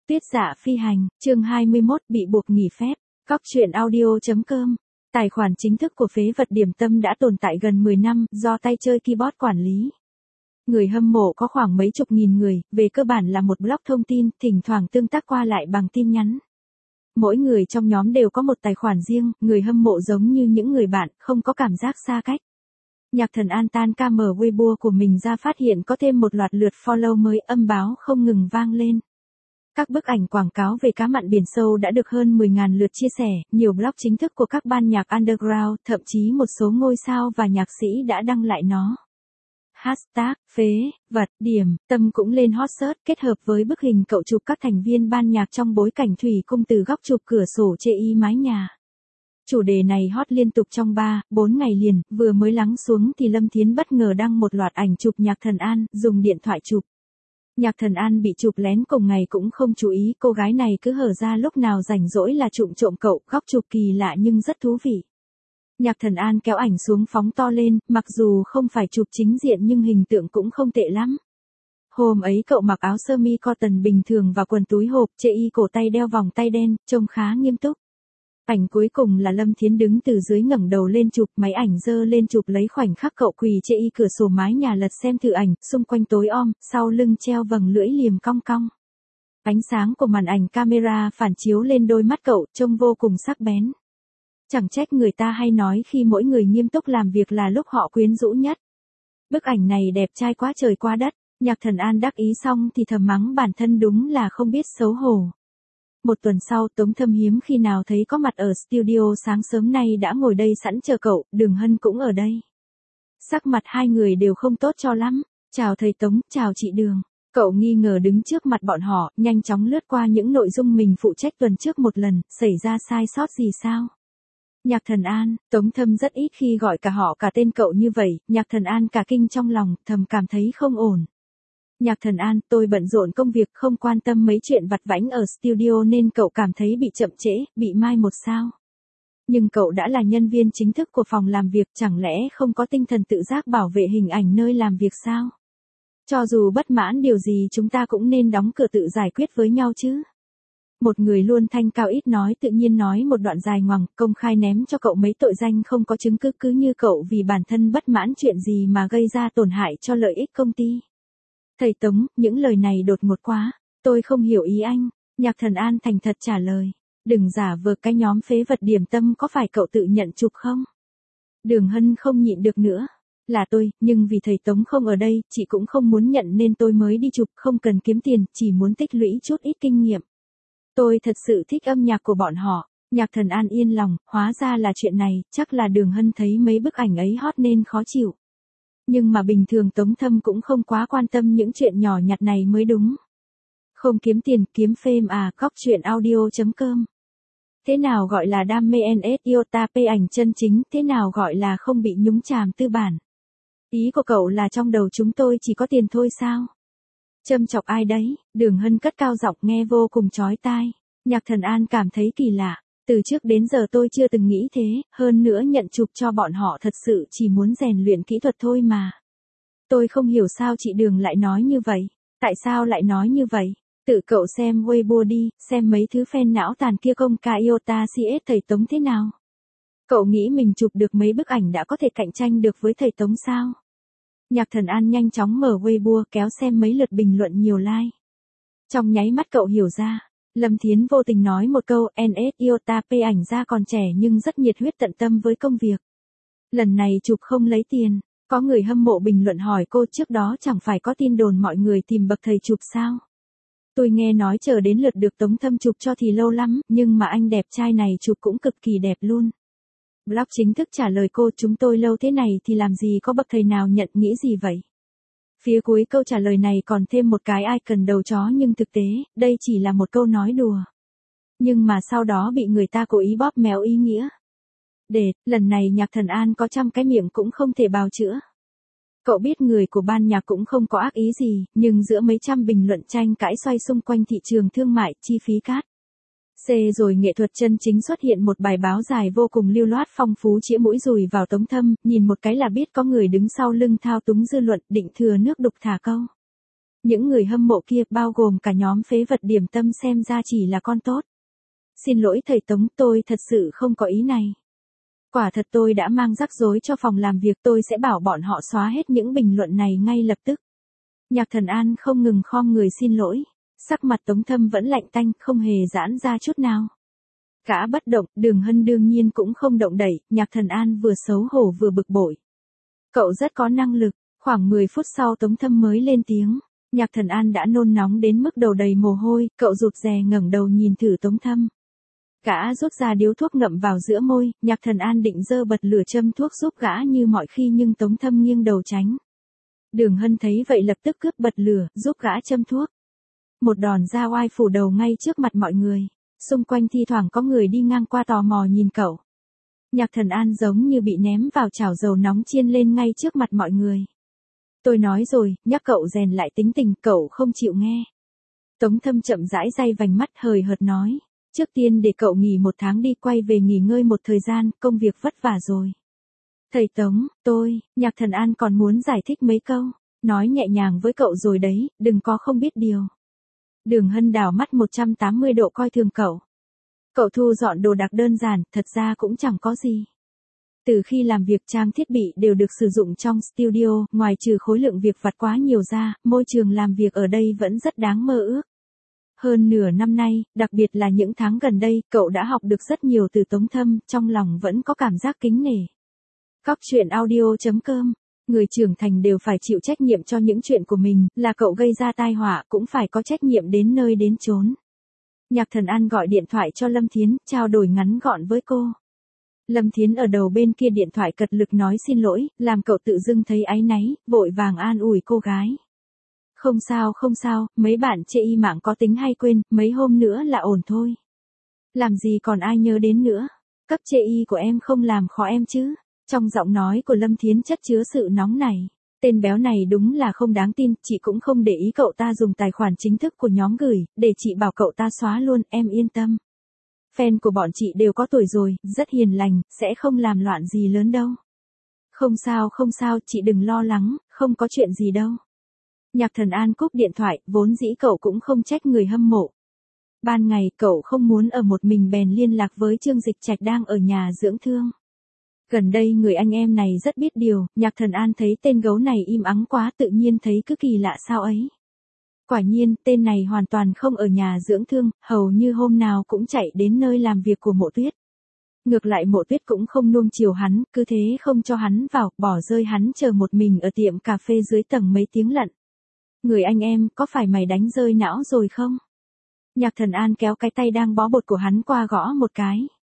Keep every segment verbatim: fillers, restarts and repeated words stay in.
Tuyết Dạ Phi Hành, chương hai mươi mốt bị buộc nghỉ phép. Góc truyện audio chấm com. Tài khoản chính thức của Phế Vật Điểm Tâm đã tồn tại gần mười năm, do tay chơi keyboard quản lý. Người hâm mộ có khoảng mấy chục nghìn người, về cơ bản là một blog thông tin, thỉnh thoảng tương tác qua lại bằng tin nhắn. Mỗi người trong nhóm đều có một tài khoản riêng, người hâm mộ giống như những người bạn, không có cảm giác xa cách. Nhạc Thần An tan ca mở Weibo của mình ra phát hiện có thêm một loạt lượt follow mới, âm báo không ngừng vang lên. Các bức ảnh quảng cáo về cá mặn biển sâu đã được hơn mười nghìn lượt chia sẻ, nhiều blog chính thức của các ban nhạc underground, thậm chí một số ngôi sao và nhạc sĩ đã đăng lại nó. Hashtag, Phế, Vật, Điểm, Tâm cũng lên hot search kết hợp với bức hình cậu chụp các thành viên ban nhạc trong bối cảnh thủy cung từ góc chụp cửa sổ chê y mái nhà. Chủ đề này hot liên tục trong ba, bốn ngày liền, vừa mới lắng xuống thì Lâm Thiến bất ngờ đăng một loạt ảnh chụp Nhạc Thần An, dùng điện thoại chụp. Nhạc Thần An bị chụp lén cùng ngày cũng không chú ý, cô gái này cứ hở ra lúc nào rảnh rỗi là trụm trộm cậu, góc chụp kỳ lạ nhưng rất thú vị. Nhạc Thần An kéo ảnh xuống phóng to lên, mặc dù không phải chụp chính diện nhưng hình tượng cũng không tệ lắm. Hôm ấy cậu mặc áo sơ mi cotton bình thường và quần túi hộp, chê y cổ tay đeo vòng tay đen, trông khá nghiêm túc. Ảnh cuối cùng là Lâm Thiến đứng từ dưới ngẩng đầu lên chụp, máy ảnh giơ lên chụp lấy khoảnh khắc cậu quỳ chê y cửa sổ mái nhà lật xem thử ảnh, xung quanh tối om, sau lưng treo vầng lưỡi liềm cong cong. Ánh sáng của màn ảnh camera phản chiếu lên đôi mắt cậu, trông vô cùng sắc bén. Chẳng trách người ta hay nói khi mỗi người nghiêm túc làm việc là lúc họ quyến rũ nhất. Bức ảnh này đẹp trai quá trời quá đất, Nhạc Thần An đắc ý xong thì thầm mắng bản thân đúng là không biết xấu hổ. Một tuần sau, Tống Thâm hiếm khi nào thấy có mặt ở studio, sáng sớm nay đã ngồi đây sẵn chờ cậu, Đường Hân cũng ở đây. Sắc mặt hai người đều không tốt cho lắm. Chào thầy Tống, chào chị Đường. Cậu nghi ngờ đứng trước mặt bọn họ, nhanh chóng lướt qua những nội dung mình phụ trách tuần trước một lần, xảy ra sai sót gì sao? Nhạc Thần An, Tống Thâm rất ít khi gọi cả họ cả tên cậu như vậy, Nhạc Thần An cả kinh trong lòng, thầm cảm thấy không ổn. Nhạc Thần An, tôi bận rộn công việc không quan tâm mấy chuyện vặt vãnh ở studio nên cậu cảm thấy bị chậm trễ, bị mai một sao. Nhưng cậu đã là nhân viên chính thức của phòng làm việc, chẳng lẽ không có tinh thần tự giác bảo vệ hình ảnh nơi làm việc sao? Cho dù bất mãn điều gì chúng ta cũng nên đóng cửa tự giải quyết với nhau chứ. Một người luôn thanh cao ít nói tự nhiên nói một đoạn dài ngoằng, công khai ném cho cậu mấy tội danh không có chứng cứ, cứ như cậu vì bản thân bất mãn chuyện gì mà gây ra tổn hại cho lợi ích công ty. Thầy Tống, những lời này đột ngột quá, tôi không hiểu ý anh. Nhạc Thần An thành thật trả lời, đừng giả vờ, cái nhóm Phế Vật Điểm Tâm có phải cậu tự nhận chụp không? Đường Hân không nhịn được nữa, là tôi, nhưng vì thầy Tống không ở đây, chị cũng không muốn nhận nên tôi mới đi chụp, không cần kiếm tiền, chỉ muốn tích lũy chút ít kinh nghiệm. Tôi thật sự thích âm nhạc của bọn họ. Nhạc Thần An yên lòng, hóa ra là chuyện này, chắc là Đường Hân thấy mấy bức ảnh ấy hot nên khó chịu. Nhưng mà bình thường Tống Thâm cũng không quá quan tâm những chuyện nhỏ nhặt này mới đúng. Không kiếm tiền, kiếm fame à, góc truyện audio chấm com. Thế nào gọi là đam mê en ét iota p ảnh chân chính, thế nào gọi là không bị nhúng chàm tư bản? Ý của cậu là trong đầu chúng tôi chỉ có tiền thôi sao? Châm chọc ai đấy? Đường Hân cất cao giọng nghe vô cùng chói tai. Nhạc Thần An cảm thấy kỳ lạ. Từ trước đến giờ tôi chưa từng nghĩ thế, hơn nữa nhận chụp cho bọn họ thật sự chỉ muốn rèn luyện kỹ thuật thôi mà. Tôi không hiểu sao chị Đường lại nói như vậy. Tại sao lại nói như vậy? Tự cậu xem Weibo đi, xem mấy thứ fan não tàn kia công ca iota cs thầy Tống thế nào. Cậu nghĩ mình chụp được mấy bức ảnh đã có thể cạnh tranh được với thầy Tống sao? Nhạc Thần An nhanh chóng mở Weibo kéo xem mấy lượt bình luận nhiều like. Trong nháy mắt cậu hiểu ra. Lâm Thiến vô tình nói một câu, en ét iota p ảnh ra còn trẻ nhưng rất nhiệt huyết tận tâm với công việc. Lần này chụp không lấy tiền. Có người hâm mộ bình luận hỏi cô trước đó chẳng phải có tin đồn mọi người tìm bậc thầy chụp sao? Tôi nghe nói chờ đến lượt được Tống Thâm chụp cho thì lâu lắm, nhưng mà anh đẹp trai này chụp cũng cực kỳ đẹp luôn. Blog chính thức trả lời cô, chúng tôi lâu thế này thì làm gì có bậc thầy nào nhận, nghĩ gì vậy? Phía cuối câu trả lời này còn thêm một cái icon đầu chó nhưng thực tế, đây chỉ là một câu nói đùa. Nhưng mà sau đó bị người ta cố ý bóp méo ý nghĩa. Để, lần này Nhạc Thần An có trăm cái miệng cũng không thể bào chữa. Cậu biết người của ban nhạc cũng không có ác ý gì, nhưng giữa mấy trăm bình luận tranh cãi xoay xung quanh thị trường thương mại, chi phí cát. C rồi nghệ thuật chân chính xuất hiện một bài báo dài vô cùng lưu loát phong phú chĩa mũi dùi vào Tống Thâm, nhìn một cái là biết có người đứng sau lưng thao túng dư luận, định thừa nước đục thả câu. Những người hâm mộ kia bao gồm cả nhóm phế vật điểm tâm xem ra chỉ là con tốt. Xin lỗi thầy Tống, tôi thật sự không có ý này. Quả thật tôi đã mang rắc rối cho phòng làm việc, tôi sẽ bảo bọn họ xóa hết những bình luận này ngay lập tức. Nhạc Thần An không ngừng khom người xin lỗi. Sắc mặt Tống Thâm vẫn lạnh tanh, không hề giãn ra chút nào. Gã bất động, Đường Hân đương nhiên cũng không động đậy, Nhạc Thần An vừa xấu hổ vừa bực bội. Cậu rất có năng lực, khoảng mười phút sau Tống Thâm mới lên tiếng. Nhạc Thần An đã nôn nóng đến mức đầu đầy mồ hôi, cậu rụt rè ngẩng đầu nhìn thử Tống Thâm. Gã rút ra điếu thuốc ngậm vào giữa môi, Nhạc Thần An định giơ bật lửa châm thuốc giúp gã như mọi khi nhưng Tống Thâm nghiêng đầu tránh. Đường Hân thấy vậy lập tức cướp bật lửa, giúp gã châm thuốc. Một đòn ra oai phủ đầu ngay trước mặt mọi người. Xung quanh thi thoảng có người đi ngang qua tò mò nhìn cậu. Nhạc Thần An giống như bị ném vào chảo dầu nóng chiên lên ngay trước mặt mọi người. Tôi nói rồi, nhắc cậu rèn lại tính tình, cậu không chịu nghe. Tống Thâm chậm rãi day vành mắt hời hợt nói. Trước tiên để cậu nghỉ một tháng đi, quay về nghỉ ngơi một thời gian, công việc vất vả rồi. Thầy Tống, tôi, Nhạc Thần An còn muốn giải thích mấy câu. Nói nhẹ nhàng với cậu rồi đấy, đừng có không biết điều. Đường Hân đảo mắt một trăm tám mươi độ coi thường cậu. Cậu thu dọn đồ đạc đơn giản, thật ra cũng chẳng có gì. Từ khi làm việc trang thiết bị đều được sử dụng trong studio, ngoài trừ khối lượng việc vặt quá nhiều ra, môi trường làm việc ở đây vẫn rất đáng mơ ước. Hơn nửa năm nay, đặc biệt là những tháng gần đây, cậu đã học được rất nhiều từ Tống Thâm, trong lòng vẫn có cảm giác kính nể. Cóc truyện audio chấm com. Người trưởng thành đều phải chịu trách nhiệm cho những chuyện của mình, là cậu gây ra tai họa cũng phải có trách nhiệm đến nơi đến chốn. Nhạc Thần An gọi điện thoại cho Lâm Thiến, trao đổi ngắn gọn với cô. Lâm Thiến ở đầu bên kia điện thoại cật lực nói xin lỗi, làm cậu tự dưng thấy áy náy, vội vàng an ủi cô gái. Không sao không sao, mấy bạn chê y mạng có tính hay quên, mấy hôm nữa là ổn thôi. Làm gì còn ai nhớ đến nữa, cấp chê y của em không làm khó em chứ. Trong giọng nói của Lâm Thiến chất chứa sự nóng nảy. Tên béo này đúng là không đáng tin, chị cũng không để ý cậu ta dùng tài khoản chính thức của nhóm gửi, để chị bảo cậu ta xóa luôn, em yên tâm. Fan của bọn chị đều có tuổi rồi, rất hiền lành, sẽ không làm loạn gì lớn đâu. Không sao không sao, chị đừng lo lắng, không có chuyện gì đâu. Nhạc Thần An cúp điện thoại, vốn dĩ cậu cũng không trách người hâm mộ. Ban ngày cậu không muốn ở một mình bèn liên lạc với Trương Dịch Trạch đang ở nhà dưỡng thương. Gần đây người anh em này rất biết điều, Nhạc Thần An thấy tên gấu này im ắng quá tự nhiên thấy cứ kỳ lạ sao ấy. Quả nhiên, tên này hoàn toàn không ở nhà dưỡng thương, hầu như hôm nào cũng chạy đến nơi làm việc của Mộ Tuyết. Ngược lại Mộ Tuyết cũng không nuông chiều hắn, cứ thế không cho hắn vào, bỏ rơi hắn chờ một mình ở tiệm cà phê dưới tầng mấy tiếng lận. Người anh em, có phải mày đánh rơi não rồi không? Nhạc Thần An kéo cái tay đang bó bột của hắn qua gõ một cái.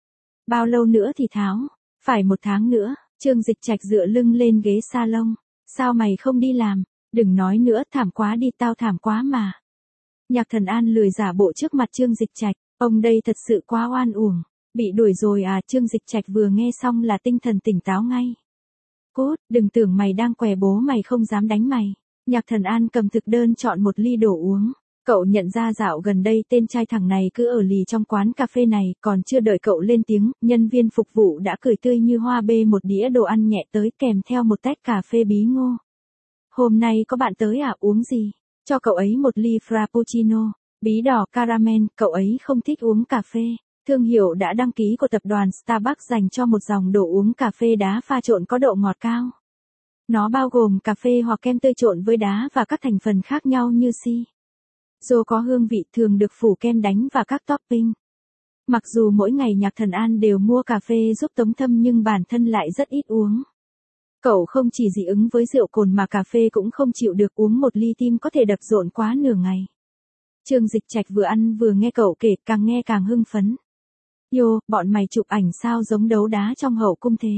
Bao lâu nữa thì tháo? Phải một tháng nữa. Trương Dịch Trạch dựa lưng lên ghế salon. Sao mày không đi làm? Đừng nói nữa, thảm quá đi, tao thảm quá mà. Nhạc Thần An lười giả bộ trước mặt Trương Dịch Trạch. Ông đây thật sự quá oan uổng. Bị đuổi rồi à? Trương Dịch Trạch vừa nghe xong là tinh thần tỉnh táo ngay. Cút, đừng tưởng mày đang què bố mày không dám đánh mày. Nhạc Thần An cầm thực đơn chọn một ly đồ uống. Cậu nhận ra dạo gần đây tên trai thằng này cứ ở lì trong quán cà phê này, còn chưa đợi cậu lên tiếng, nhân viên phục vụ đã cười tươi như hoa bê một đĩa đồ ăn nhẹ tới kèm theo một tách cà phê bí ngô. Hôm nay có bạn tới à, uống gì? Cho cậu ấy một ly frappuccino, bí đỏ caramel, cậu ấy không thích uống cà phê. Thương hiệu đã đăng ký của tập đoàn Starbucks dành cho một dòng đồ uống cà phê đá pha trộn có độ ngọt cao. Nó bao gồm cà phê hoặc kem tươi trộn với đá và các thành phần khác nhau như si. Dô có hương vị thường được phủ kem đánh và các topping. Mặc dù mỗi ngày Nhạc Thần An đều mua cà phê giúp Tống Thâm nhưng bản thân lại rất ít uống. Cậu không chỉ dị ứng với rượu cồn mà cà phê cũng không chịu được, uống một ly tim có thể đập rộn quá nửa ngày. Trương Dịch Trạch vừa ăn vừa nghe cậu kể, càng nghe càng hưng phấn. Yo, bọn mày chụp ảnh sao giống đấu đá trong hậu cung thế?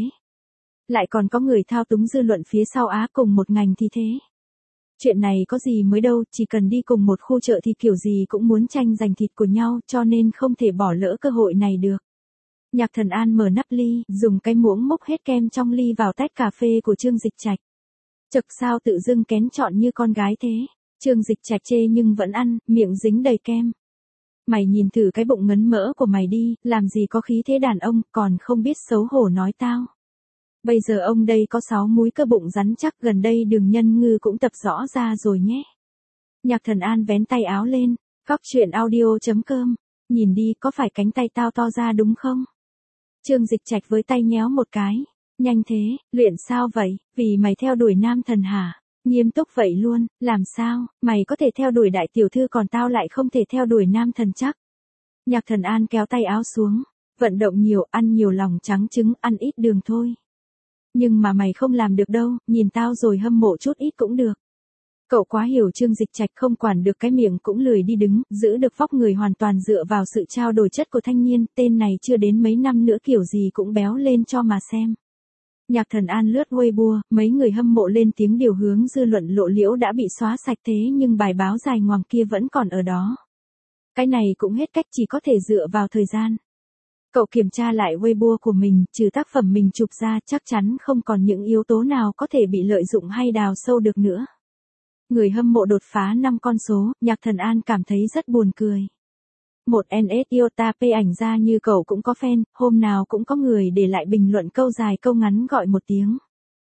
Lại còn có người thao túng dư luận phía sau á, cùng một ngành thì thế. Chuyện này có gì mới đâu, chỉ cần đi cùng một khu chợ thì kiểu gì cũng muốn tranh giành thịt của nhau, cho nên không thể bỏ lỡ cơ hội này được. Nhạc Thần An mở nắp ly, dùng cái muỗng múc hết kem trong ly vào tách cà phê của Trương Dịch Trạch. Chực, sao tự dưng kén chọn như con gái thế? Trương Dịch Trạch chê nhưng vẫn ăn, miệng dính đầy kem. Mày nhìn thử cái bụng ngấn mỡ của mày đi, làm gì có khí thế đàn ông, còn không biết xấu hổ nói tao. Bây giờ ông đây có sáu múi cơ bụng rắn chắc, gần đây Đường Nhân Ngư cũng tập rõ ra rồi nhé. Nhạc Thần An vén tay áo lên, cóc truyện audio chấm com, nhìn đi có phải cánh tay tao to ra đúng không? Trương Dịch Trạch với tay nhéo một cái, nhanh thế, luyện sao vậy, vì mày theo đuổi nam thần hả? Nghiêm túc vậy luôn, làm sao, mày có thể theo đuổi đại tiểu thư còn tao lại không thể theo đuổi nam thần chắc? Nhạc Thần An kéo tay áo xuống, vận động nhiều, ăn nhiều lòng trắng trứng, ăn ít đường thôi. Nhưng mà mày không làm được đâu, nhìn tao rồi hâm mộ chút ít cũng được. Cậu quá hiểu Trương Dịch Trạch không quản được cái miệng cũng lười đi đứng, giữ được vóc người hoàn toàn dựa vào sự trao đổi chất của thanh niên, tên này chưa đến mấy năm nữa kiểu gì cũng béo lên cho mà xem. Nhạc Thần An lướt Weibo, mấy người hâm mộ lên tiếng điều hướng dư luận lộ liễu đã bị xóa sạch thế nhưng bài báo dài ngoằng kia vẫn còn ở đó. Cái này cũng hết cách chỉ có thể dựa vào thời gian. Cậu kiểm tra lại Weibo của mình, trừ tác phẩm mình chụp ra chắc chắn không còn những yếu tố nào có thể bị lợi dụng hay đào sâu được nữa. Người hâm mộ đột phá năm con số, Nhạc Thần An cảm thấy rất buồn cười. Một en ét Iota P ảnh ra như cậu cũng có fan, hôm nào cũng có người để lại bình luận câu dài câu ngắn gọi một tiếng.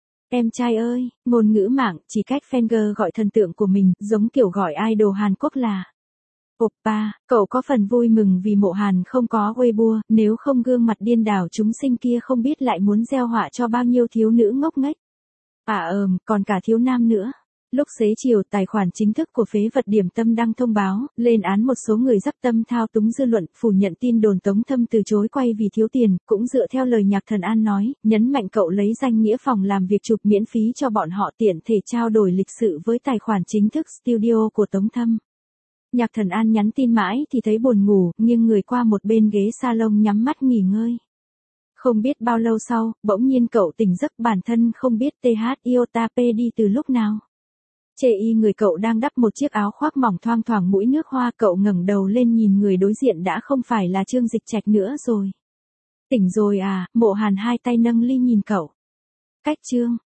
Em trai ơi, ngôn ngữ mạng chỉ cách fangirl gọi thần tượng của mình, giống kiểu gọi idol Hàn Quốc là Oppa. Cậu có phần vui mừng vì mộ Hàn không có Weibo, nếu không gương mặt điên đảo chúng sinh kia không biết lại muốn gieo họa cho bao nhiêu thiếu nữ ngốc nghếch. À ờm, còn cả thiếu nam nữa. Lúc xế chiều, tài khoản chính thức của Phế Vật Điểm Tâm đăng thông báo, lên án một số người dắp tâm thao túng dư luận, phủ nhận tin đồn Tống Thâm từ chối quay vì thiếu tiền, cũng dựa theo lời Nhạc Thần An nói, nhấn mạnh cậu lấy danh nghĩa phòng làm việc chụp miễn phí cho bọn họ tiện thể trao đổi lịch sự với tài khoản chính thức studio của Tống Thâm. Nhạc Thần An nhắn tin mãi thì thấy buồn ngủ, nghiêng người qua một bên ghế salon nhắm mắt nghỉ ngơi. Không biết bao lâu sau, bỗng nhiên cậu tỉnh giấc bản thân không biết tê hát Iota P đi từ lúc nào. Chê y người cậu đang đắp một chiếc áo khoác mỏng thoang thoảng mũi nước hoa, cậu ngẩng đầu lên nhìn người đối diện đã không phải là Trương Dịch Trạch nữa rồi. Tỉnh rồi à, mộ Hàn hai tay nâng ly nhìn cậu. Cách Trương